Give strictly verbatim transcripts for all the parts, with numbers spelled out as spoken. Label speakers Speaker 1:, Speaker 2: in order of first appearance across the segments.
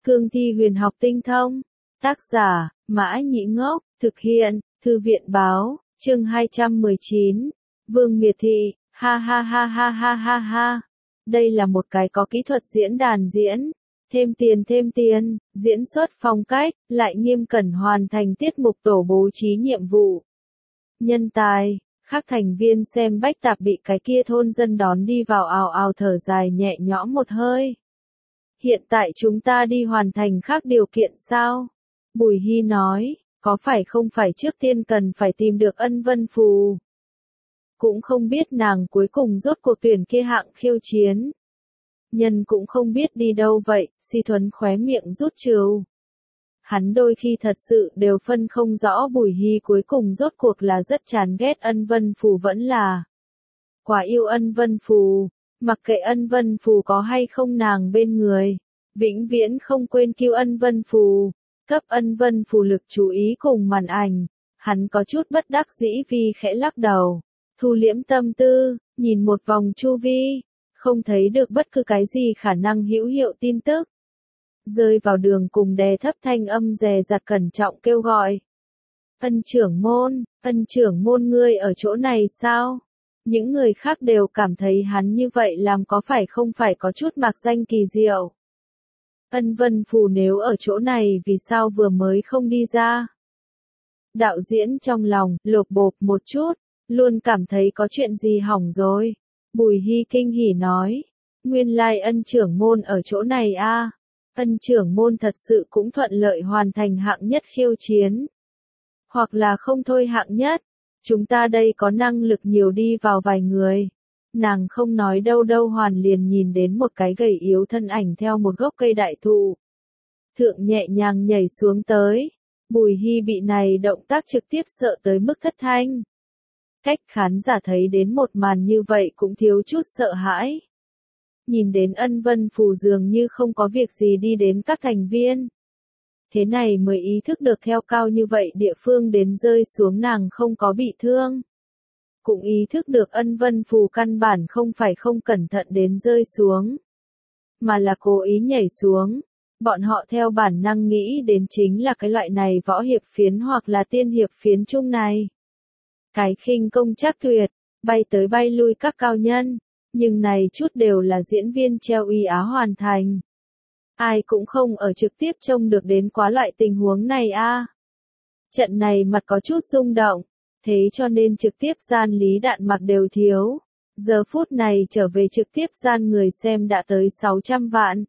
Speaker 1: Cương thi huyền học tinh thông. Tác giả, Mã Nhĩ Ngốc, thực hiện, Thư viện Báo, chương hai trăm mười chín. Vương Miệt Thị, ha ha ha ha ha ha ha. Đây là một cái có kỹ thuật diễn đàn diễn. Thêm tiền thêm tiền, diễn xuất phong cách, lại nghiêm cẩn hoàn thành tiết mục tổ bố trí nhiệm vụ. Nhân tài, các thành viên xem bách tạp bị cái kia thôn dân đón đi vào ào ào thở dài nhẹ nhõm một hơi. Hiện tại chúng ta đi hoàn thành các điều kiện sao? Bùi Hy nói, có phải không phải trước tiên cần phải tìm được Ân Vân Phù. Cũng không biết nàng cuối cùng rốt cuộc tuyển kia hạng khiêu chiến. Nhân cũng không biết đi đâu vậy, Si Thuấn khóe miệng rút trừ. Hắn đôi khi thật sự đều phân không rõ Bùi Hy cuối cùng rốt cuộc là rất chán ghét Ân Vân Phù vẫn là quá yêu Ân Vân Phù, mặc kệ Ân Vân Phù có hay không nàng bên người, vĩnh viễn không quên kêu Ân Vân Phù, cấp Ân Vân Phù lực chú ý cùng màn ảnh. Hắn có chút bất đắc dĩ vì khẽ lắc đầu, thu liễm tâm tư, nhìn một vòng chu vi, không thấy được bất cứ cái gì khả năng hữu hiệu tin tức. Rơi vào đường cùng đè thấp thanh âm dè dặt cẩn trọng kêu gọi. Ân trưởng môn, ân trưởng môn ngươi ở chỗ này sao? Những người khác đều cảm thấy hắn như vậy làm có phải không phải có chút mạc danh kỳ diệu. Ân Vân Phù nếu ở chỗ này vì sao vừa mới không đi ra? Đạo diễn trong lòng, lột bột một chút, luôn cảm thấy có chuyện gì hỏng rồi. Bùi Hy kinh hỉ nói, nguyên lai ân trưởng môn ở chỗ này a. À. Ân trưởng môn thật sự cũng thuận lợi hoàn thành hạng nhất khiêu chiến. Hoặc là không thôi hạng nhất, chúng ta đây có năng lực nhiều đi vào vài người. Nàng không nói đâu đâu hoàn liền nhìn đến một cái gầy yếu thân ảnh theo một gốc cây đại thụ. Thượng nhẹ nhàng nhảy xuống tới. Bùi Hy bị này động tác trực tiếp sợ tới mức thất thanh. Cách khán giả thấy đến một màn như vậy cũng thiếu chút sợ hãi. Nhìn đến Ân Vân Phù dường như không có việc gì đi đến các thành viên. Thế này mới ý thức được theo cao như vậy địa phương đến rơi xuống nàng không có bị thương. Cũng ý thức được Ân Vân Phù căn bản không phải không cẩn thận đến rơi xuống, mà là cố ý nhảy xuống. Bọn họ theo bản năng nghĩ đến chính là cái loại này võ hiệp phiến hoặc là tiên hiệp phiến chung này. Cái khinh công chắc tuyệt, bay tới bay lui các cao nhân, nhưng này chút đều là diễn viên treo y á hoàn thành. Ai cũng không ở trực tiếp trông được đến quá loại tình huống này a. À. Trận này mặt có chút rung động, thế cho nên trực tiếp gian lý đạn mặc đều thiếu. Giờ phút này trở về trực tiếp gian người xem đã tới sáu trăm vạn.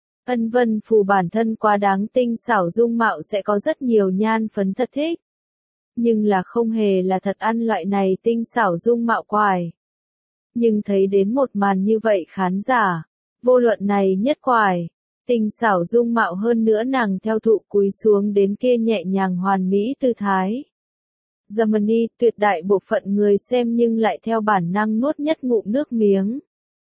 Speaker 1: Ân Vân Phù bản thân quá đáng tinh xảo dung mạo sẽ có rất nhiều nhan phấn thật thích. Nhưng là không hề là thật ăn loại này tinh xảo dung mạo quải. Nhưng thấy đến một màn như vậy khán giả, vô luận này nhất quải, tinh xảo dung mạo hơn nữa nàng theo thụ cúi xuống đến kia nhẹ nhàng hoàn mỹ tư thái. Germany tuyệt đại bộ phận người xem nhưng lại theo bản năng nuốt nhất ngụm nước miếng.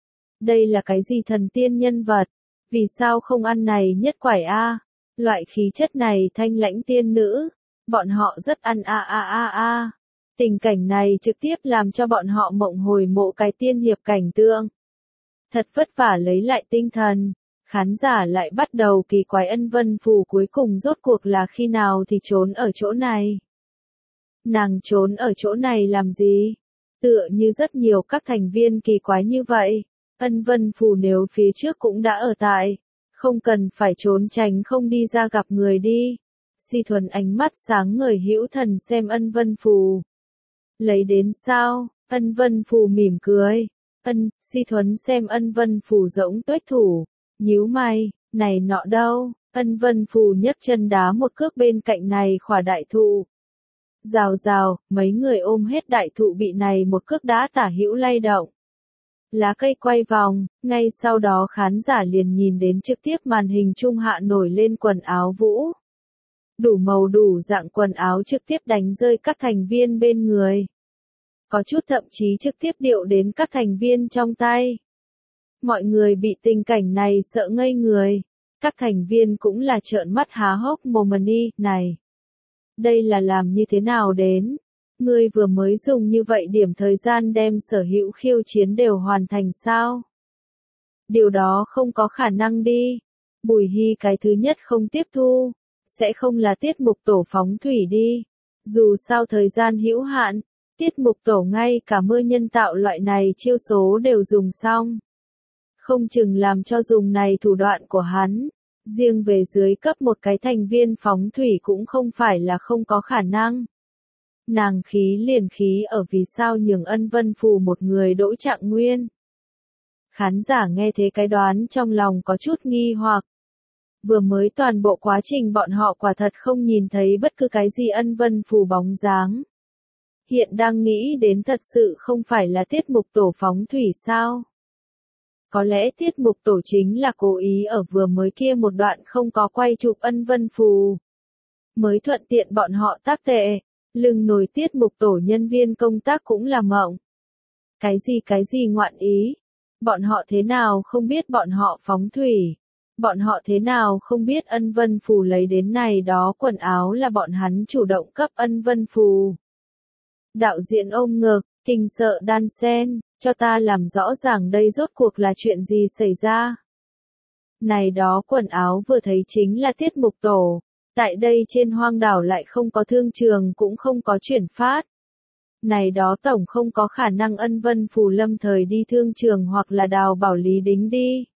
Speaker 1: Đây là cái gì thần tiên nhân vật? Vì sao không ăn này nhất quải a? Loại khí chất này thanh lãnh tiên nữ, bọn họ rất ăn a a a a. Tình cảnh này trực tiếp làm cho bọn họ mộng hồi mộ cái tiên hiệp cảnh tượng. Thật vất vả lấy lại tinh thần, khán giả lại bắt đầu kỳ quái Ân Vân Phù cuối cùng rốt cuộc là khi nào thì trốn ở chỗ này. Nàng trốn ở chỗ này làm gì? Tựa như rất nhiều các thành viên kỳ quái như vậy. Ân Vân Phù nếu phía trước cũng đã ở tại, không cần phải trốn tránh không đi ra gặp người đi. Si Thuần ánh mắt sáng ngời hữu thần xem Ân Vân Phù. Lấy đến sao? Ân Vân Phù mỉm cười. Ân, Si Thuần xem Ân Vân Phù rỗng tuếch thủ, nhíu mày, này nọ đâu? Ân Vân Phù nhấc chân đá một cước bên cạnh này khỏa đại thụ. Rào rào, mấy người ôm hết đại thụ bị này một cước đá tả hữu lay động. Lá cây quay vòng, ngay sau đó khán giả liền nhìn đến trực tiếp màn hình trung hạ nổi lên quần áo vũ. Đủ màu đủ dạng quần áo trực tiếp đánh rơi các thành viên bên người. Có chút thậm chí trực tiếp điệu đến các thành viên trong tay. Mọi người bị tình cảnh này sợ ngây người. Các thành viên cũng là trợn mắt há hốc mồm đi, này. Đây là làm như thế nào đến? Ngươi vừa mới dùng như vậy điểm thời gian đem sở hữu khiêu chiến đều hoàn thành sao? Điều đó không có khả năng đi. Bùi Hy cái thứ nhất không tiếp thu, sẽ không là tiết mục tổ phóng thủy đi. Dù sao thời gian hữu hạn, tiết mục tổ ngay cả mưa nhân tạo loại này chiêu số đều dùng xong. Không chừng làm cho dùng này thủ đoạn của hắn, riêng về dưới cấp một cái thành viên phóng thủy cũng không phải là không có khả năng. Nàng khí liền khí ở vì sao nhường Ân Vân Phù một người Đỗ Trạng Nguyên. Khán giả nghe thế cái đoán trong lòng có chút nghi hoặc. Vừa mới toàn bộ quá trình bọn họ quả thật không nhìn thấy bất cứ cái gì Ân Vân Phù bóng dáng. Hiện đang nghĩ đến thật sự không phải là tiết mục tổ phóng thủy sao? Có lẽ tiết mục tổ chính là cố ý ở vừa mới kia một đoạn không có quay chụp Ân Vân Phù. Mới thuận tiện bọn họ tác tệ, lưng nổi tiết mục tổ nhân viên công tác cũng là mộng. Cái gì cái gì ngoạn ý? Bọn họ thế nào không biết bọn họ phóng thủy? Bọn họ thế nào không biết Ân Vân Phù lấy đến này đó quần áo là bọn hắn chủ động cấp Ân Vân Phù? Đạo diễn ôm ngực, kinh sợ đan sen, cho ta làm rõ ràng đây rốt cuộc là chuyện gì xảy ra. Này đó quần áo vừa thấy chính là tiết mục tổ, tại đây trên hoang đảo lại không có thương trường cũng không có chuyển phát. Này đó tổng không có khả năng Ân Vân Phù lâm thời đi thương trường hoặc là Đào Bảo Lý đính đi.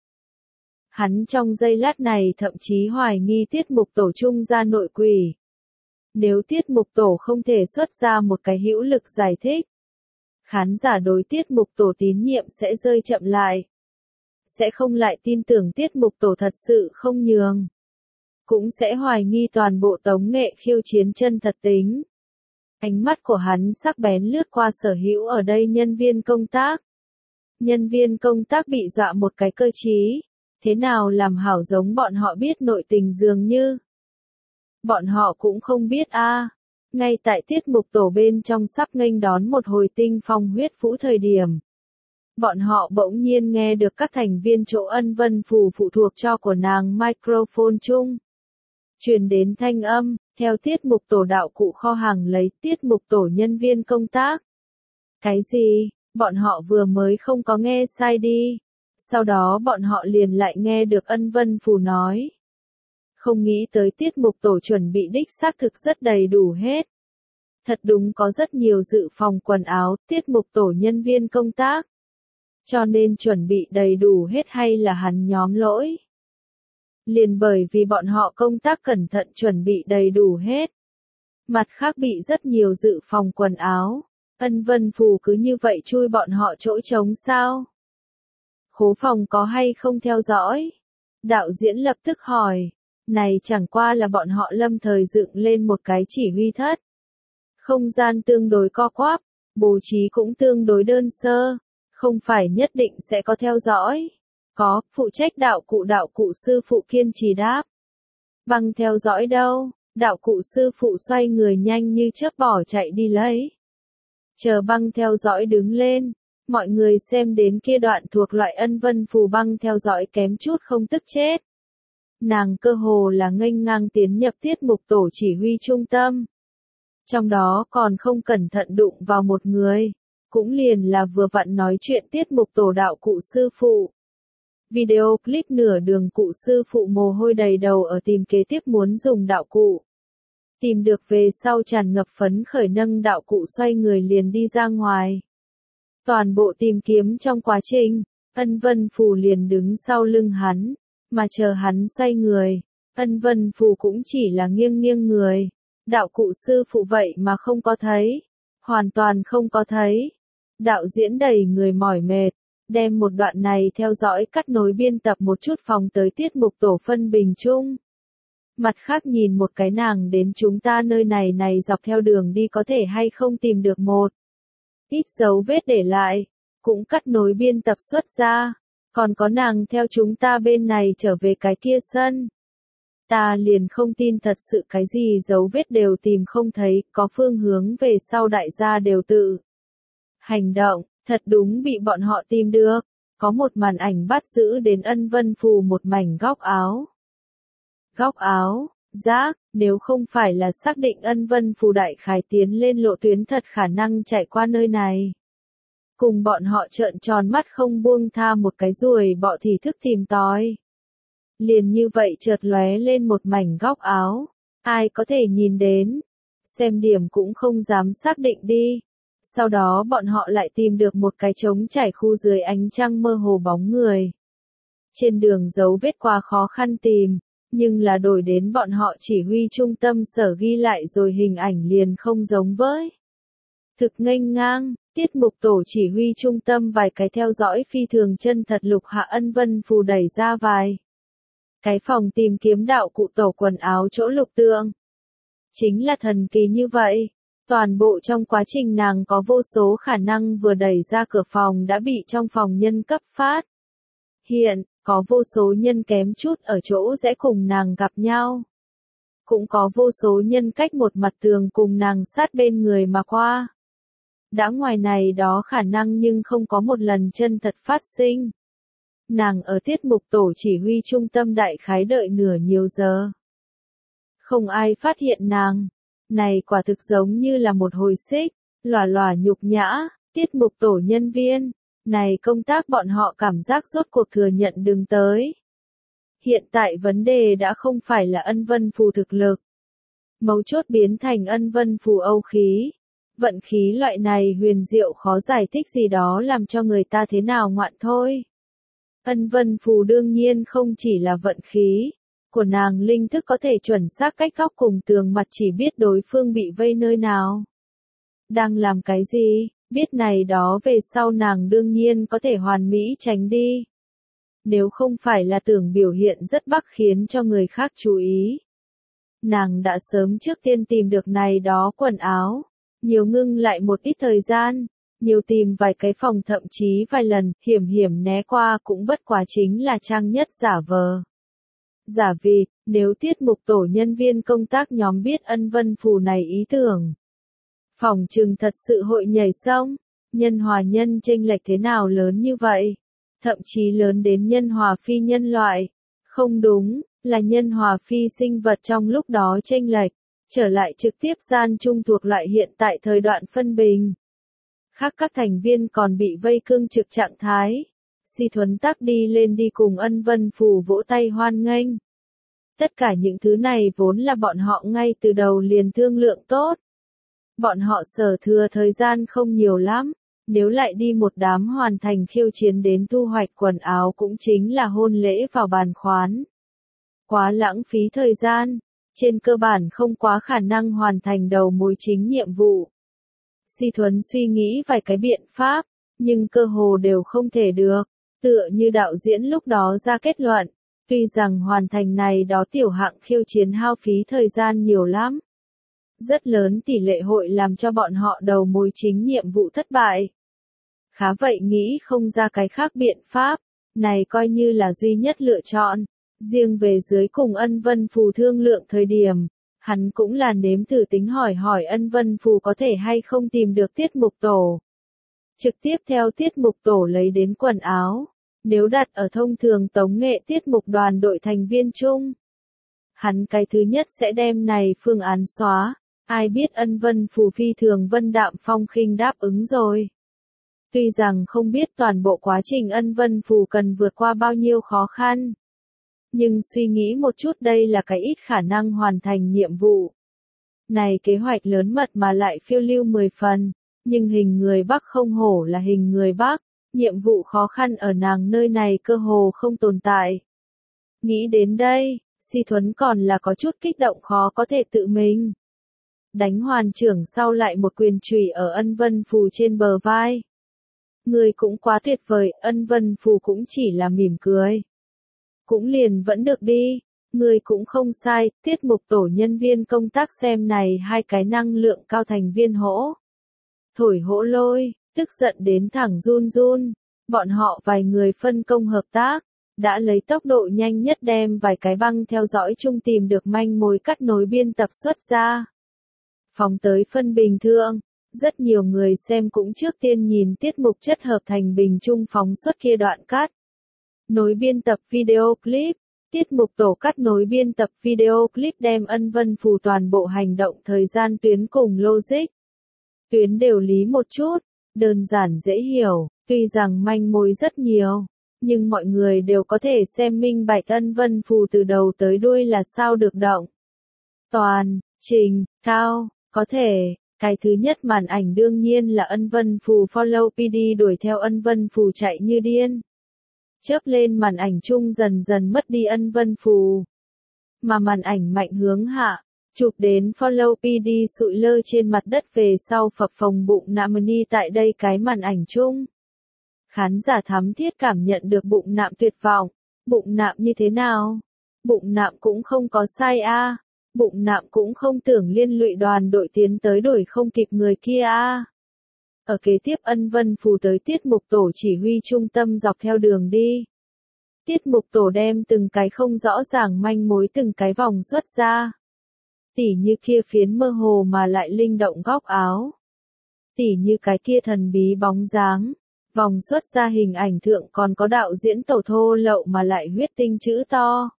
Speaker 1: Hắn trong giây lát này thậm chí hoài nghi tiết mục tổ trung ra nội quỷ. Nếu tiết mục tổ không thể xuất ra một cái hữu lực giải thích, khán giả đối tiết mục tổ tín nhiệm sẽ rơi chậm lại. Sẽ không lại tin tưởng tiết mục tổ thật sự không nhường. Cũng sẽ hoài nghi toàn bộ tống nghệ khiêu chiến chân thật tính. Ánh mắt của hắn sắc bén lướt qua sở hữu ở đây nhân viên công tác. Nhân viên công tác bị dọa một cái cơ trí. Thế nào làm hảo giống bọn họ biết nội tình dường như. Bọn họ cũng không biết a. À. Ngay tại tiết mục tổ bên trong sắp nghênh đón một hồi tinh phong huyết vũ thời điểm. Bọn họ bỗng nhiên nghe được các thành viên chỗ Ân Vân Phù phụ thuộc cho của nàng microphone chung. Truyền đến thanh âm, theo tiết mục tổ đạo cụ kho hàng lấy tiết mục tổ nhân viên công tác. Cái gì, bọn họ vừa mới không có nghe sai đi. Sau đó bọn họ liền lại nghe được Ân Vân Phù nói. Không nghĩ tới tiết mục tổ chuẩn bị đích xác thực rất đầy đủ hết. Thật đúng có rất nhiều dự phòng quần áo, tiết mục tổ nhân viên công tác. Cho nên chuẩn bị đầy đủ hết hay là hắn nhóm lỗi. Liền bởi vì bọn họ công tác cẩn thận chuẩn bị đầy đủ hết. Mặt khác bị rất nhiều dự phòng quần áo. Ân Vân Phù cứ như vậy chui bọn họ chỗ trống sao? Khố phòng có hay không theo dõi? Đạo diễn lập tức hỏi. Này chẳng qua là bọn họ lâm thời dựng lên một cái chỉ huy thất. Không gian tương đối co quắp, bố trí cũng tương đối đơn sơ. Không phải nhất định sẽ có theo dõi. Có, phụ trách đạo cụ đạo cụ sư phụ kiên trì đáp. Băng theo dõi đâu, đạo cụ sư phụ xoay người nhanh như chớp bỏ chạy đi lấy. Chờ băng theo dõi đứng lên, mọi người xem đến kia đoạn thuộc loại Ân Vân Phù băng theo dõi kém chút không tức chết. Nàng cơ hồ là nghênh ngang tiến nhập tiết mục tổ chỉ huy trung tâm. Trong đó còn không cẩn thận đụng vào một người, cũng liền là vừa vặn nói chuyện tiết mục tổ đạo cụ sư phụ. Video clip nửa đường cụ sư phụ mồ hôi đầy đầu ở tìm kế tiếp muốn dùng đạo cụ. Tìm được về sau tràn ngập phấn khởi nâng đạo cụ xoay người liền đi ra ngoài. Toàn bộ tìm kiếm trong quá trình, Ân Vân Phù liền đứng sau lưng hắn, mà chờ hắn xoay người, Ân Vân Phù cũng chỉ là nghiêng nghiêng người. Đạo cụ sư phụ vậy mà không có thấy, hoàn toàn không có thấy. Đạo diễn đầy người mỏi mệt, đem một đoạn này theo dõi cắt nối biên tập một chút phòng tới tiết mục tổ phân bình chung. Mặt khác nhìn một cái nàng đến chúng ta nơi này này dọc theo đường đi có thể hay không tìm được một ít dấu vết để lại, cũng cắt nối biên tập xuất ra, còn có nàng theo chúng ta bên này trở về cái kia sân. Ta liền không tin thật sự cái gì dấu vết đều tìm không thấy, có phương hướng về sau đại gia đều tự hành động, thật đúng bị bọn họ tìm được. Có một màn ảnh bắt giữ đến Ân Vân Phù một mảnh góc áo. Góc áo, rác, nếu không phải là xác định Ân Vân Phù đại khái tiến lên lộ tuyến thật khả năng chạy qua nơi này. Cùng bọn họ trợn tròn mắt không buông tha một cái ruồi bọ thì thức tìm tòi. Liền như vậy chợt lóe lên một mảnh góc áo. Ai có thể nhìn đến? Xem điểm cũng không dám xác định đi. Sau đó bọn họ lại tìm được một cái trống trải khu dưới ánh trăng mơ hồ bóng người. Trên đường dấu vết quá khó khăn tìm, nhưng là đổi đến bọn họ chỉ huy trung tâm sở ghi lại rồi hình ảnh liền không giống với. Thực nghênh ngang, tiết mục tổ chỉ huy trung tâm vài cái theo dõi phi thường chân thật Lục Hạ Ân Vân Phù đẩy ra vài cái phòng tìm kiếm đạo cụ tổ quần áo chỗ Lục Tượng. Chính là thần kỳ như vậy. Toàn bộ trong quá trình nàng có vô số khả năng vừa đẩy ra cửa phòng đã bị trong phòng nhân cấp phát. Hiện, có vô số nhân kém chút ở chỗ sẽ cùng nàng gặp nhau. Cũng có vô số nhân cách một mặt tường cùng nàng sát bên người mà qua. Đã ngoài này đó khả năng nhưng không có một lần chân thật phát sinh. Nàng ở tiết mục tổ chỉ huy trung tâm đại khái đợi nửa nhiều giờ. Không ai phát hiện nàng. Này quả thực giống như là một hồi xích, lòa lòa nhục nhã, tiết mục tổ nhân viên. Này công tác bọn họ cảm giác rốt cuộc thừa nhận đừng tới. Hiện tại vấn đề đã không phải là Ân Vân Phù thực lực. Mấu chốt biến thành Ân Vân Phù âu khí. Vận khí loại này huyền diệu khó giải thích gì đó làm cho người ta thế nào ngoạn thôi. Ân Vân Phù đương nhiên không chỉ là vận khí. Của nàng linh thức có thể chuẩn xác cách góc cùng tường mặt chỉ biết đối phương bị vây nơi nào. Đang làm cái gì, biết này đó về sau nàng đương nhiên có thể hoàn mỹ tránh đi. Nếu không phải là tưởng biểu hiện rất bắc khiến cho người khác chú ý. Nàng đã sớm trước tiên tìm được này đó quần áo. Nhiều ngưng lại một ít thời gian. Nhiều tìm vài cái phòng thậm chí vài lần, hiểm hiểm né qua cũng bất quá chính là trang nhất giả vờ. Giả vịt, nếu tiết mục tổ nhân viên công tác nhóm biết Ân Vân Phù này ý tưởng. Phòng trừng thật sự hội nhảy sông, nhân hòa nhân chênh lệch thế nào lớn như vậy? Thậm chí lớn đến nhân hòa phi nhân loại. Không đúng, là nhân hòa phi sinh vật trong lúc đó chênh lệch, trở lại trực tiếp gian chung thuộc loại hiện tại thời đoạn phân bình. Khác các thành viên còn bị vây cương trực trạng thái. Si Thuấn Tắc đi lên đi cùng Ân Vân Phù vỗ tay hoan nghênh. Tất cả những thứ này vốn là bọn họ ngay từ đầu liền thương lượng tốt. Bọn họ sở thừa thời gian không nhiều lắm, nếu lại đi một đám hoàn thành khiêu chiến đến thu hoạch quần áo cũng chính là hôn lễ vào bàn khoán. Quá lãng phí thời gian, trên cơ bản không quá khả năng hoàn thành đầu mối chính nhiệm vụ. Si Thuấn suy nghĩ vài cái biện pháp, nhưng cơ hồ đều không thể được. Tựa như đạo diễn lúc đó ra kết luận, tuy rằng hoàn thành này đó tiểu hạng khiêu chiến hao phí thời gian nhiều lắm. Rất lớn tỷ lệ hội làm cho bọn họ đầu mối chính nhiệm vụ thất bại. Khá vậy nghĩ không ra cái khác biện pháp, này coi như là duy nhất lựa chọn. Riêng về dưới cùng Ân Vân Phù thương lượng thời điểm, hắn cũng là nếm thử tính hỏi hỏi Ân Vân Phù có thể hay không tìm được tiết mục tổ. Trực tiếp theo tiết mục tổ lấy đến quần áo. Nếu đặt ở thông thường tống nghệ tiết mục đoàn đội thành viên chung, hắn cái thứ nhất sẽ đem này phương án xóa. Ai biết Ân Vân Phù phi thường vân đạm phong khinh đáp ứng rồi. Tuy rằng không biết toàn bộ quá trình Ân Vân Phù cần vượt qua bao nhiêu khó khăn. Nhưng suy nghĩ một chút đây là cái ít khả năng hoàn thành nhiệm vụ. Này kế hoạch lớn mật mà lại phiêu lưu mười phần. Nhưng hình người Bắc không hổ là hình người Bắc. Nhiệm vụ khó khăn ở nàng nơi này cơ hồ không tồn tại. Nghĩ đến đây, Si Thuấn còn là có chút kích động khó có thể tự mình. Đánh hoàn trưởng sau lại một quyền chùy ở Ân Vân Phù trên bờ vai. Người cũng quá tuyệt vời, Ân Vân Phù cũng chỉ là mỉm cười. Cũng liền vẫn được đi, người cũng không sai, tiết mục tổ nhân viên công tác xem này hai cái năng lượng cao thành viên hỗ. Thổi hỗ lôi. Tức giận đến thẳng run run, bọn họ vài người phân công hợp tác, đã lấy tốc độ nhanh nhất đem vài cái băng theo dõi chung tìm được manh mối cắt nối biên tập xuất ra. Phóng tới phân bình thường, rất nhiều người xem cũng trước tiên nhìn tiết mục chất hợp thành bình chung phóng xuất kia đoạn cắt. Nối biên tập video clip, tiết mục tổ cắt nối biên tập video clip đem Ân Vân Phù toàn bộ hành động thời gian tuyến cùng logic. Tuyến đều lý một chút. Đơn giản dễ hiểu, tuy rằng manh mối rất nhiều, nhưng mọi người đều có thể xem minh bạch ân vân phù từ đầu tới đuôi là sao được động. Toàn, trình, cao, có thể, cái thứ nhất màn ảnh đương nhiên là ân vân phù follow pê đê đuổi theo ân vân phù chạy như điên. Chớp lên màn ảnh chung dần dần mất đi ân vân phù. Mà màn ảnh mạnh hướng hạ, chụp đến follow pê đê sụi lơ trên mặt đất về sau phập phồng bụng nạm ni tại đây cái màn ảnh chung. Khán giả thắm thiết cảm nhận được bụng nạm tuyệt vọng. Bụng nạm như thế nào? Bụng nạm cũng không có sai a. À. Bụng nạm cũng không tưởng liên lụy đoàn đội tiến tới đuổi không kịp người kia a. À. Ở kế tiếp ân vân phù tới tiết mục tổ chỉ huy trung tâm dọc theo đường đi. Tiết mục tổ đem từng cái không rõ ràng manh mối từng cái vòng xuất ra. Tỉ như kia phiến mơ hồ mà lại linh động góc áo. Tỉ như cái kia thần bí bóng dáng. Vòng xuất ra hình ảnh thượng còn có đạo diễn tẩu thô lậu mà lại huyết tinh chữ to.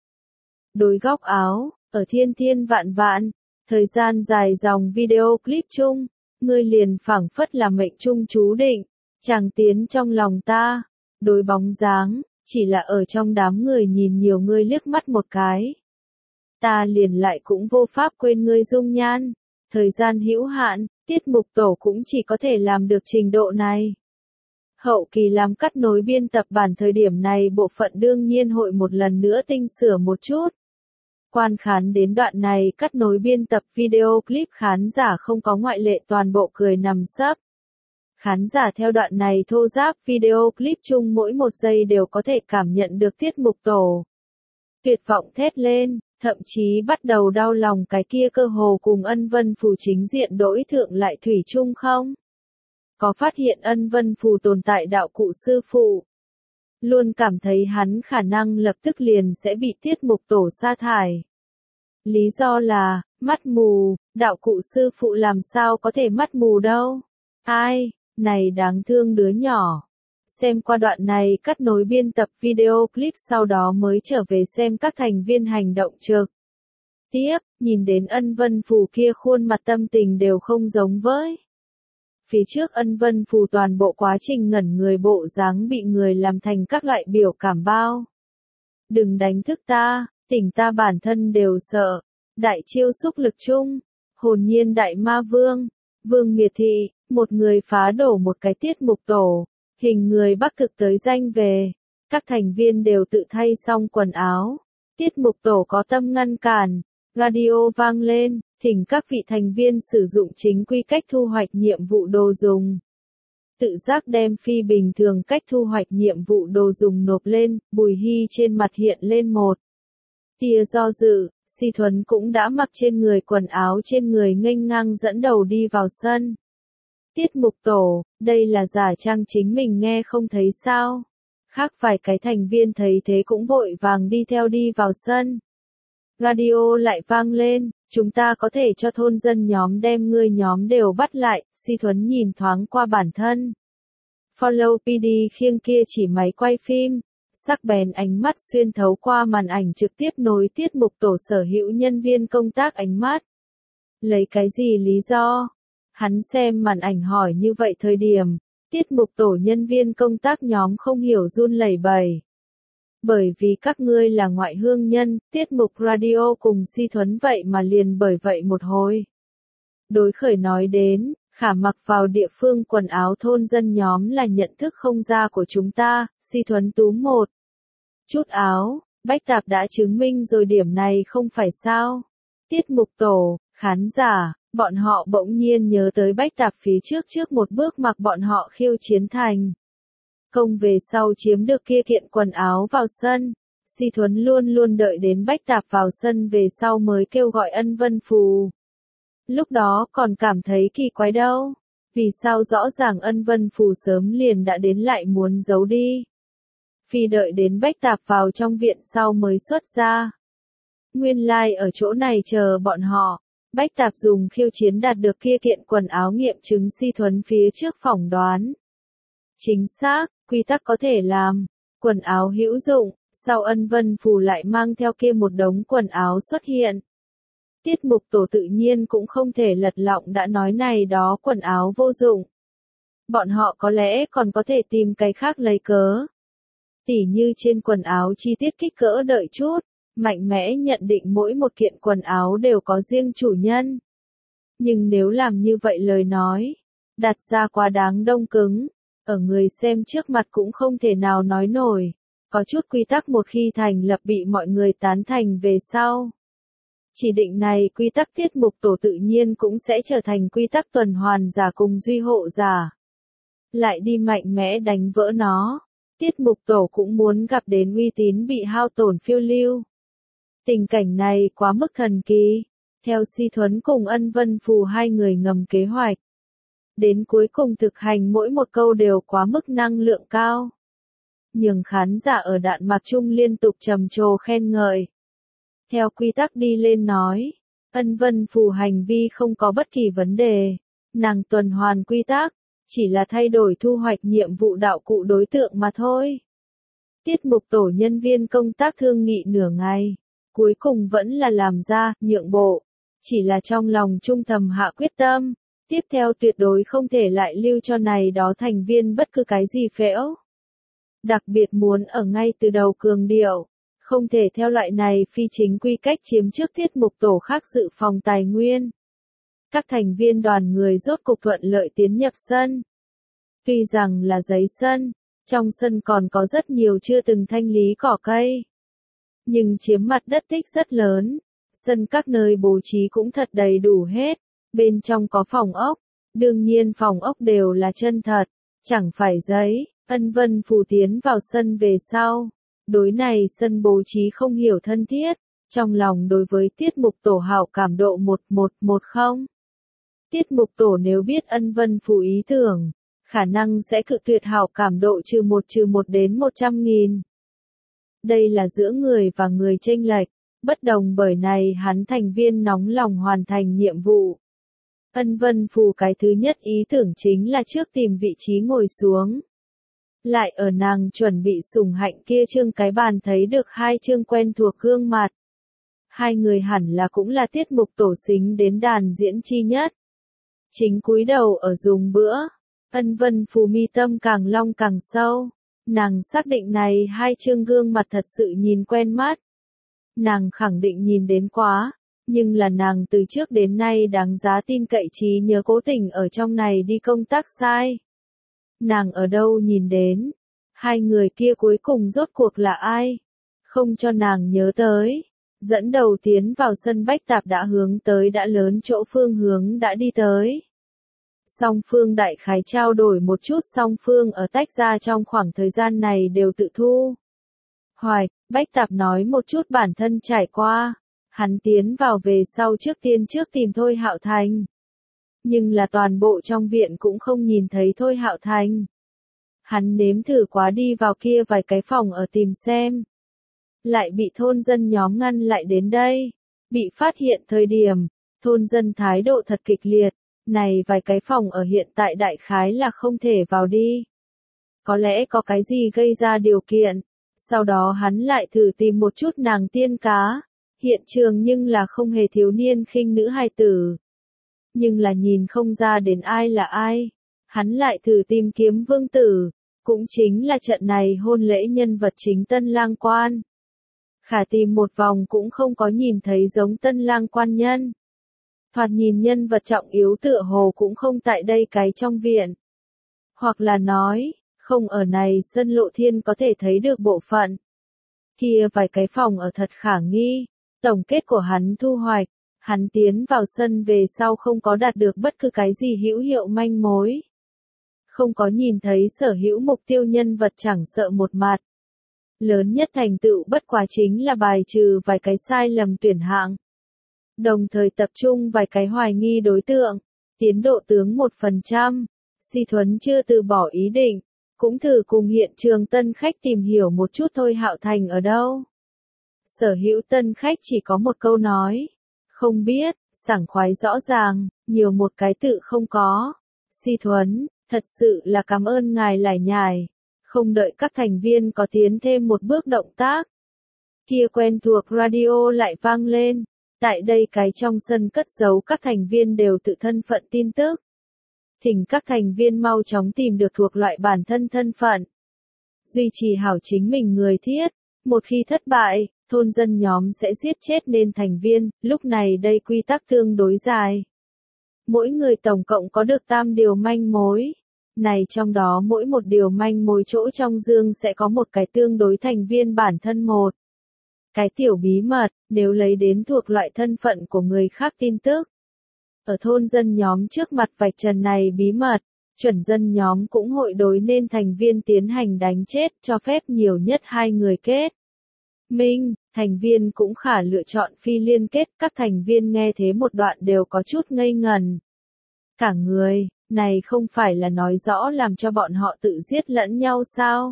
Speaker 1: Đối góc áo, ở thiên thiên vạn vạn, thời gian dài dòng video clip chung, ngươi liền phảng phất là mệnh chung chú định, chàng tiến trong lòng ta, đối bóng dáng, chỉ là ở trong đám người nhìn nhiều ngươi liếc mắt một cái. Ta liền lại cũng vô pháp quên ngươi dung nhan, thời gian hữu hạn, tiết mục tổ cũng chỉ có thể làm được trình độ này. Hậu kỳ làm cắt nối biên tập bản thời điểm này bộ phận đương nhiên hội một lần nữa tinh sửa một chút. Quan khán đến đoạn này cắt nối biên tập video clip khán giả không có ngoại lệ toàn bộ cười nằm sấp. Khán giả theo đoạn này thô ráp video clip chung mỗi một giây đều có thể cảm nhận được tiết mục tổ. Tuyệt vọng thét lên, thậm chí bắt đầu đau lòng cái kia cơ hồ cùng ân vân phù chính diện đối thượng lại thủy chung không? Có phát hiện ân vân phù tồn tại đạo cụ sư phụ. Luôn cảm thấy hắn khả năng lập tức liền sẽ bị tiết mục tổ sa thải. Lý do là, mắt mù, đạo cụ sư phụ làm sao có thể mắt mù đâu. Ai, này đáng thương đứa nhỏ. Xem qua đoạn này cắt nối biên tập video clip sau đó mới trở về xem các thành viên hành động trực. Tiếp, nhìn đến ân vân phù kia khuôn mặt tâm tình đều không giống với. Phía trước ân vân phù toàn bộ quá trình ngẩn người bộ dáng bị người làm thành các loại biểu cảm bao. Đừng đánh thức ta, tỉnh ta bản thân đều sợ. Đại chiêu xúc lực chung, hồn nhiên đại ma vương, vương miệt thị, một người phá đổ một cái tiết mục tổ, hình người Bắc Cực tới danh về. Các thành viên đều tự thay xong quần áo. Tiết mục tổ có tâm ngăn cản, radio vang lên. Thỉnh các vị thành viên sử dụng chính quy cách thu hoạch nhiệm vụ đồ dùng. Tự giác đem phi bình thường cách thu hoạch nhiệm vụ đồ dùng nộp lên, Bùi Hy trên mặt hiện lên một tia do dự, Si Thuấn cũng đã mặc trên người quần áo trên người nghênh ngang dẫn đầu đi vào sân. Tiết mục tổ, đây là giả trang chính mình nghe không thấy sao. Khác vài cái thành viên thấy thế cũng vội vàng đi theo đi vào sân. Radio lại vang lên. Chúng ta có thể cho thôn dân nhóm đem ngươi nhóm đều bắt lại, Si Thuấn nhìn thoáng qua bản thân. Follow pê đê khiêng kia chỉ máy quay phim, sắc bén ánh mắt xuyên thấu qua màn ảnh trực tiếp nối tiết mục tổ sở hữu nhân viên công tác ánh mắt. Lấy cái gì lý do? Hắn xem màn ảnh hỏi như vậy thời điểm, tiết mục tổ nhân viên công tác nhóm không hiểu run lẩy bẩy. Bởi vì các ngươi là ngoại hương nhân, tiết mục radio cùng Si Thuấn vậy mà liền bởi vậy một hồi. Đối khởi nói đến, khả mặc vào địa phương quần áo thôn dân nhóm là nhận thức không ra của chúng ta, Si Thuấn túm một chút áo, Bách Tạp đã chứng minh rồi điểm này không phải sao. Tiết mục tổ, khán giả, bọn họ bỗng nhiên nhớ tới Bách Tạp phía trước trước một bước mặc bọn họ khiêu chiến thành. Công về sau chiếm được kia kiện quần áo vào sân, Si Thuấn luôn luôn đợi đến Bách Tạp vào sân về sau mới kêu gọi ân vân phù. Lúc đó còn cảm thấy kỳ quái đâu, vì sao rõ ràng ân vân phù sớm liền đã đến lại muốn giấu đi. Phi đợi đến Bách Tạp vào trong viện sau mới xuất ra. Nguyên lai like ở chỗ này chờ bọn họ, Bách Tạp dùng khiêu chiến đạt được kia kiện quần áo nghiệm chứng Si Thuấn phía trước phỏng đoán. Chính xác, quy tắc có thể làm, quần áo hữu dụng, sau ân vân phù lại mang theo kia một đống quần áo xuất hiện. Tiết mục tổ tự nhiên cũng không thể lật lọng đã nói này đó quần áo vô dụng. Bọn họ có lẽ còn có thể tìm cái khác lấy cớ. Tỉ như trên quần áo chi tiết kích cỡ đợi chút, mạnh mẽ nhận định mỗi một kiện quần áo đều có riêng chủ nhân. Nhưng nếu làm như vậy lời nói, đặt ra quá đáng đông cứng, ở người xem trước mặt cũng không thể nào nói nổi. Có chút quy tắc một khi thành lập bị mọi người tán thành về sau. Chỉ định này quy tắc tiết mục tổ tự nhiên cũng sẽ trở thành quy tắc tuần hoàn giả cùng duy hộ giả. Lại đi mạnh mẽ đánh vỡ nó. Tiết mục tổ cũng muốn gặp đến uy tín bị hao tổn phiêu lưu. Tình cảnh này quá mức thần kỳ. Theo Si Thuấn cùng Ân Vân Phù hai người ngầm kế hoạch. Đến cuối cùng thực hành mỗi một câu đều quá mức năng lượng cao. Nhường khán giả ở đạn mạc chung liên tục trầm trồ khen ngợi. Theo quy tắc đi lên nói, Ân Vân Phù hành vi không có bất kỳ vấn đề. Nàng tuần hoàn quy tắc, chỉ là thay đổi thu hoạch nhiệm vụ đạo cụ đối tượng mà thôi. Tiết mục tổ nhân viên công tác thương nghị nửa ngày, cuối cùng vẫn là làm ra, nhượng bộ. Chỉ là trong lòng trung thầm hạ quyết tâm, tiếp theo tuyệt đối không thể lại lưu cho này đó thành viên bất cứ cái gì phễu. Đặc biệt muốn ở ngay từ đầu cường điệu, không thể theo loại này phi chính quy cách chiếm trước tiết mục tổ khác dự phòng tài nguyên. Các thành viên đoàn người rốt cục thuận lợi tiến nhập sân. Tuy rằng là giấy sân, trong sân còn có rất nhiều chưa từng thanh lý cỏ cây. Nhưng chiếm mặt đất tích rất lớn, sân các nơi bố trí cũng thật đầy đủ hết, bên trong có phòng ốc, đương nhiên phòng ốc đều là chân thật, chẳng phải giấy. Ân Vân Phù tiến vào sân về sau, đối này sân bố trí không hiểu thân thiết, trong lòng đối với tiết mục tổ hảo cảm độ một một một không. Tiết mục tổ nếu biết Ân Vân Phù ý tưởng, khả năng sẽ cự tuyệt hảo cảm độ trừ một trừ một đến một trăm nghìn. Đây là giữa người và người chênh lệch, bất đồng bởi này hắn thành viên nóng lòng hoàn thành nhiệm vụ. Ân Vân Phù cái thứ nhất ý tưởng chính là trước tìm vị trí ngồi xuống. Lại ở nàng chuẩn bị sủng hạnh kia trương cái bàn thấy được hai trương quen thuộc gương mặt. Hai người hẳn là cũng là tiết mục tổ xính đến đàn diễn chi nhất. Chính cúi đầu ở dùng bữa, Ân Vân Phù mi tâm càng long càng sâu. Nàng xác định này hai trương gương mặt thật sự nhìn quen mắt. Nàng khẳng định nhìn đến quá, nhưng là nàng từ trước đến nay đáng giá tin cậy trí nhớ cố tình ở trong này đi công tác sai. Nàng ở đâu nhìn đến? Hai người kia cuối cùng rốt cuộc là ai? Không cho nàng nhớ tới. Dẫn đầu tiến vào sân Bách Tạp đã hướng tới đã lớn chỗ phương hướng đã đi tới. Song phương đại khái trao đổi một chút song phương ở tách ra trong khoảng thời gian này đều tự thu. Hoài, Bách Tạp nói một chút bản thân trải qua. Hắn tiến vào về sau trước tiên trước tìm Thôi Hạo Thành. Nhưng là toàn bộ trong viện cũng không nhìn thấy Thôi Hạo Thành. Hắn nếm thử quá đi vào kia vài cái phòng ở tìm xem. Lại bị thôn dân nhóm ngăn lại đến đây. Bị phát hiện thời điểm, thôn dân thái độ thật kịch liệt. Này vài cái phòng ở hiện tại đại khái là không thể vào đi. Có lẽ có cái gì gây ra điều kiện. Sau đó hắn lại thử tìm một chút nàng tiên cá. Hiện trường nhưng là không hề thiếu niên khinh nữ hài tử. Nhưng là nhìn không ra đến ai là ai. Hắn lại thử tìm kiếm vương tử. Cũng chính là trận này hôn lễ nhân vật chính tân lang quan. Khả tìm một vòng cũng không có nhìn thấy giống tân lang quan nhân. Thoạt nhìn nhân vật trọng yếu tựa hồ cũng không tại đây cái trong viện. Hoặc là nói, không ở này sân Lộ Thiên có thể thấy được bộ phận. Kia vài cái phòng ở thật khả nghi. Tổng kết của hắn thu hoạch, hắn tiến vào sân về sau không có đạt được bất cứ cái gì hữu hiệu manh mối. Không có nhìn thấy sở hữu mục tiêu nhân vật chẳng sợ một mặt. Lớn nhất thành tựu bất quá chính là bài trừ vài cái sai lầm tuyển hạng. Đồng thời tập trung vài cái hoài nghi đối tượng, tiến độ tướng một phần trăm. Si Thuấn chưa từ bỏ ý định, cũng thử cùng hiện trường tân khách tìm hiểu một chút Thôi Hạo Thành ở đâu. Sở hữu tân khách chỉ có một câu nói, không biết, sảng khoái rõ ràng, nhiều một cái tự không có. Si Thuấn, thật sự là cảm ơn ngài lải nhải, không đợi các thành viên có tiến thêm một bước động tác. Kia quen thuộc radio lại vang lên, tại đây cái trong sân cất giấu các thành viên đều tự thân phận tin tức. Thỉnh các thành viên mau chóng tìm được thuộc loại bản thân thân phận. duy trì hảo chính mình người thiết. Một khi thất bại, thôn dân nhóm sẽ giết chết nên thành viên, lúc này đây quy tắc tương đối dài. Mỗi người tổng cộng có được tam điều manh mối. Này trong đó mỗi một điều manh mối chỗ trong dương sẽ có một cái tương đối thành viên bản thân một. Cái tiểu bí mật, nếu lấy đến thuộc loại thân phận của người khác tin tức. Ở thôn dân nhóm trước mặt vạch trần này bí mật, chuẩn dân nhóm cũng hội đối nên thành viên tiến hành đánh chết, cho phép nhiều nhất hai người kết minh, thành viên cũng khả lựa chọn phi liên kết, các thành viên nghe thế một đoạn đều có chút ngây ngần. Cả người, này không phải là nói rõ làm cho bọn họ tự giết lẫn nhau sao?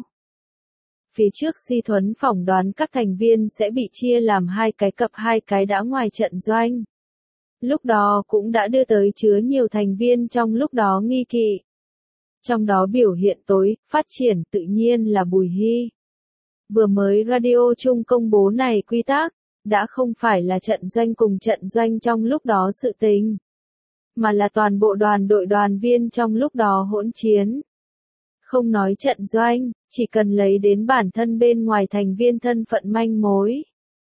Speaker 1: Phía trước Si Thuấn phỏng đoán các thành viên sẽ bị chia làm hai cái cặp hai cái đã ngoài trận doanh. Lúc đó cũng đã đưa tới chứa nhiều thành viên trong lúc đó nghi kỵ. Trong đó biểu hiện tối, phát triển tự nhiên là Bùi Hy. Vừa mới radio chung công bố này quy tắc, đã không phải là trận doanh cùng trận doanh trong lúc đó sự tình, mà là toàn bộ đoàn đội đoàn viên trong lúc đó hỗn chiến. Không nói trận doanh, chỉ cần lấy đến bản thân bên ngoài thành viên thân phận manh mối,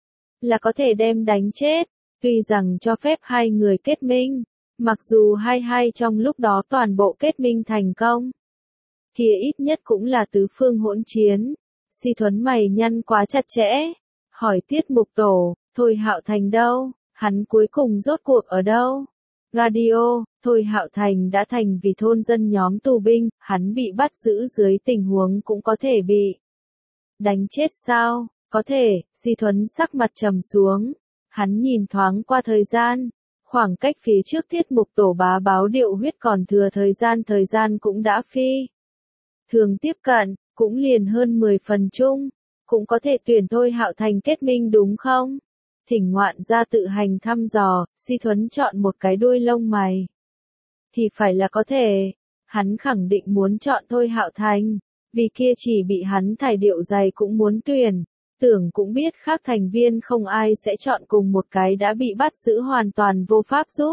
Speaker 1: là có thể đem đánh chết, tuy rằng cho phép hai người kết minh, mặc dù hai hai trong lúc đó toàn bộ kết minh thành công. Kia ít nhất cũng là tứ phương hỗn chiến. Si Thuấn mày nhăn quá chặt chẽ, hỏi Tiết Mục Tổ, Thôi Hạo Thành đâu, hắn cuối cùng rốt cuộc ở đâu? Radio, Thôi Hạo Thành đã thành vì thôn dân nhóm tù binh, hắn bị bắt giữ dưới tình huống cũng có thể bị đánh chết sao? Có thể, Si Thuấn sắc mặt trầm xuống, hắn nhìn thoáng qua thời gian, khoảng cách phía trước Tiết Mục Tổ bá báo điệu huyết còn thừa thời gian thời gian cũng đã phi thường tiếp cận, cũng liền hơn mười phần chung, cũng có thể tuyển Thôi Hạo Thành kết minh đúng không? Thỉnh ngoạn ra tự hành thăm dò, Si Thuấn chọn một cái đuôi lông mày. Thì phải là có thể, hắn khẳng định muốn chọn Thôi Hạo Thành, vì kia chỉ bị hắn thải điệu dày cũng muốn tuyển, tưởng cũng biết khác thành viên không ai sẽ chọn cùng một cái đã bị bắt giữ hoàn toàn vô pháp giúp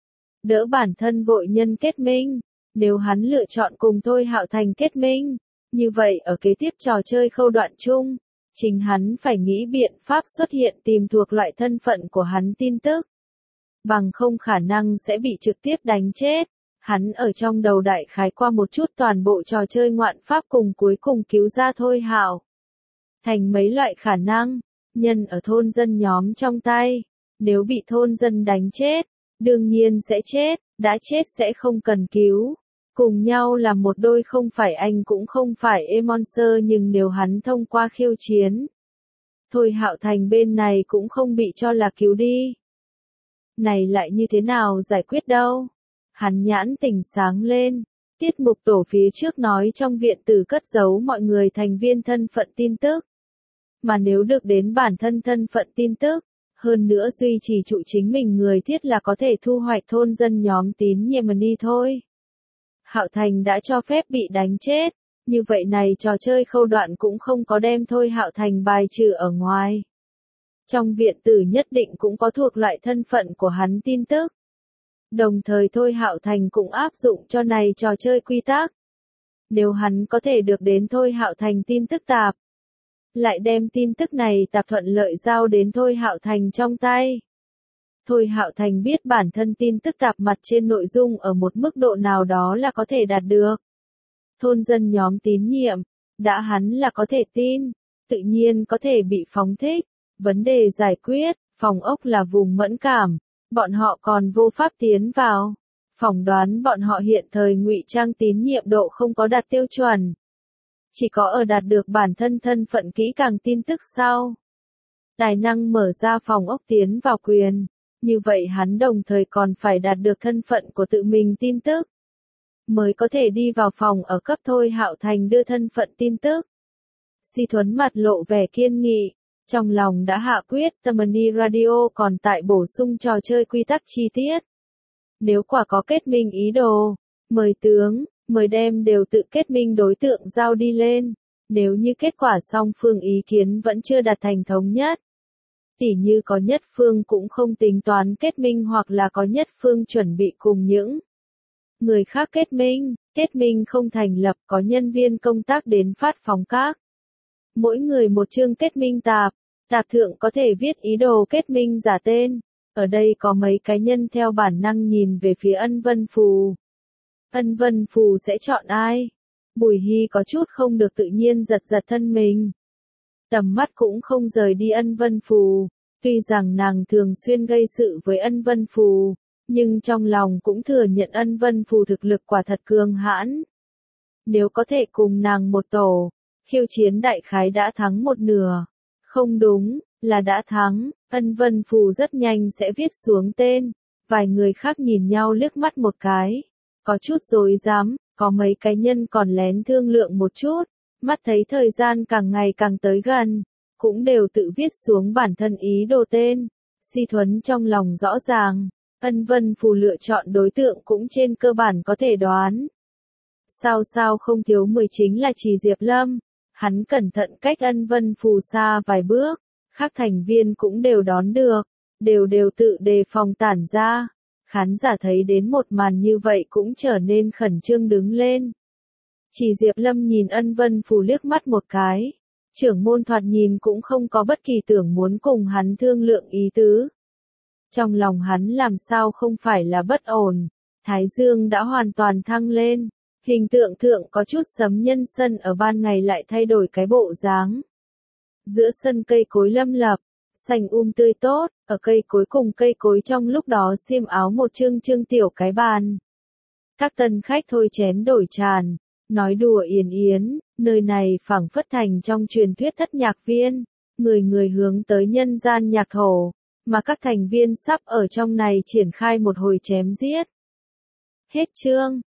Speaker 1: đỡ bản thân vội nhân kết minh. Nếu hắn lựa chọn cùng Thôi Hạo Thành kết minh, như vậy ở kế tiếp trò chơi khâu đoạn chung, chính hắn phải nghĩ biện pháp xuất hiện tìm thuộc loại thân phận của hắn tin tức. Bằng không khả năng sẽ bị trực tiếp đánh chết. Hắn ở trong đầu đại khái qua một chút toàn bộ trò chơi ngoạn pháp cùng cuối cùng cứu ra Thôi Hạo Thành mấy loại khả năng, nhân ở thôn dân nhóm trong tay. Nếu bị thôn dân đánh chết, đương nhiên sẽ chết, đã chết sẽ không cần cứu. Cùng nhau là một đôi không phải anh cũng không phải E-Monster nhưng nếu hắn thông qua khiêu chiến, Thôi Hạo Thành bên này cũng không bị cho là cứu đi. Này lại như thế nào giải quyết đâu? Hắn nhãn tỉnh sáng lên, Tiết Mục Tổ phía trước nói trong viện tử cất giấu mọi người thành viên thân phận tin tức. Mà nếu được đến bản thân thân phận tin tức, hơn nữa duy trì trụ chính mình người thiết là có thể thu hoạch thôn dân nhóm tín nhiệm đi thôi. Hạo Thành đã cho phép bị đánh chết, như vậy này trò chơi khâu đoạn cũng không có đem Thôi Hạo Thành bài trừ ở ngoài. Trong viện tử nhất định cũng có thuộc loại thân phận của hắn tin tức. Đồng thời Thôi Hạo Thành cũng áp dụng cho này trò chơi quy tắc. Nếu hắn có thể được đến Thôi Hạo Thành tin tức tạp, lại đem tin tức này tạp thuận lợi giao đến Thôi Hạo Thành trong tay. Thôi Hạo Thành biết bản thân tin tức tạp mặt trên nội dung ở một mức độ nào đó là có thể đạt được. Thôn dân nhóm tín nhiệm, đã hắn là có thể tin, tự nhiên có thể bị phóng thích. Vấn đề giải quyết, phòng ốc là vùng mẫn cảm, bọn họ còn vô pháp tiến vào. Phỏng đoán bọn họ hiện thời ngụy trang tín nhiệm độ không có đạt tiêu chuẩn. Chỉ có ở đạt được bản thân thân phận kỹ càng tin tức sau. Tài năng mở ra phòng ốc tiến vào quyền. Như vậy hắn đồng thời còn phải đạt được thân phận của tự mình tin tức. Mới có thể đi vào phòng ở cấp Thôi Hạo Thành đưa thân phận tin tức. Si Thuấn mặt lộ vẻ kiên nghị. Trong lòng đã hạ quyết, Tammany Radio còn tại bổ sung trò chơi quy tắc chi tiết. Nếu quả có kết minh ý đồ, mời tướng, mời đem đều tự kết minh đối tượng giao đi lên. Nếu như kết quả song phương ý kiến vẫn chưa đạt thành thống nhất, tỉ như có nhất phương cũng không tính toán kết minh hoặc là có nhất phương chuẩn bị cùng những người khác kết minh, kết minh không thành lập có nhân viên công tác đến phát phóng các. Mỗi người một chương kết minh tạp, tạp thượng có thể viết ý đồ kết minh giả tên. Ở đây có mấy cá nhân theo bản năng nhìn về phía Ân Vân Phù. Ân Vân Phù sẽ chọn ai? Bùi Hy có chút không được tự nhiên giật giật thân mình. Tầm mắt cũng không rời đi Ân Vân Phù. Tuy rằng nàng thường xuyên gây sự với Ân Vân Phù, nhưng trong lòng cũng thừa nhận Ân Vân Phù thực lực quả thật cường hãn. Nếu có thể cùng nàng một tổ, khiêu chiến đại khái đã thắng một nửa. Không đúng, là đã thắng. Ân Vân Phù rất nhanh sẽ viết xuống tên. Vài người khác nhìn nhau liếc mắt một cái. Có chút rối rắm, có mấy cái nhân còn lén thương lượng một chút. Mắt thấy thời gian càng ngày càng tới gần, cũng đều tự viết xuống bản thân ý đồ tên. Si Thuấn trong lòng rõ ràng, Ân Vân Phù lựa chọn đối tượng cũng trên cơ bản có thể đoán. Sao sao không thiếu mười chính là Trì Diệp Lâm. Hắn cẩn thận cách Ân Vân Phù xa vài bước, các thành viên cũng đều đón được, đều đều tự đề phòng tản ra. Khán giả thấy đến một màn như vậy cũng trở nên khẩn trương đứng lên. Trì Diệp Lâm nhìn Ân Vân Phù liếc mắt một cái. Trưởng môn thoạt nhìn cũng không có bất kỳ tưởng muốn cùng hắn thương lượng ý tứ. Trong lòng hắn làm sao không phải là bất ổn. Thái dương đã hoàn toàn thăng lên. Hình tượng thượng có chút sấm nhân sân ở ban ngày lại thay đổi cái bộ dáng. Giữa sân cây cối lâm lập, xanh um tươi tốt, ở cây cối cùng cây cối trong lúc đó xiêm áo một chương chương tiểu cái bàn. Các tân khách thôi chén đổi tràn, nói đùa yến yến, nơi này phảng phất thành trong truyền thuyết thất nhạc viên, người người hướng tới nhân gian nhạc thổ, mà các thành viên sắp ở trong này triển khai một hồi chém giết. Hết chương.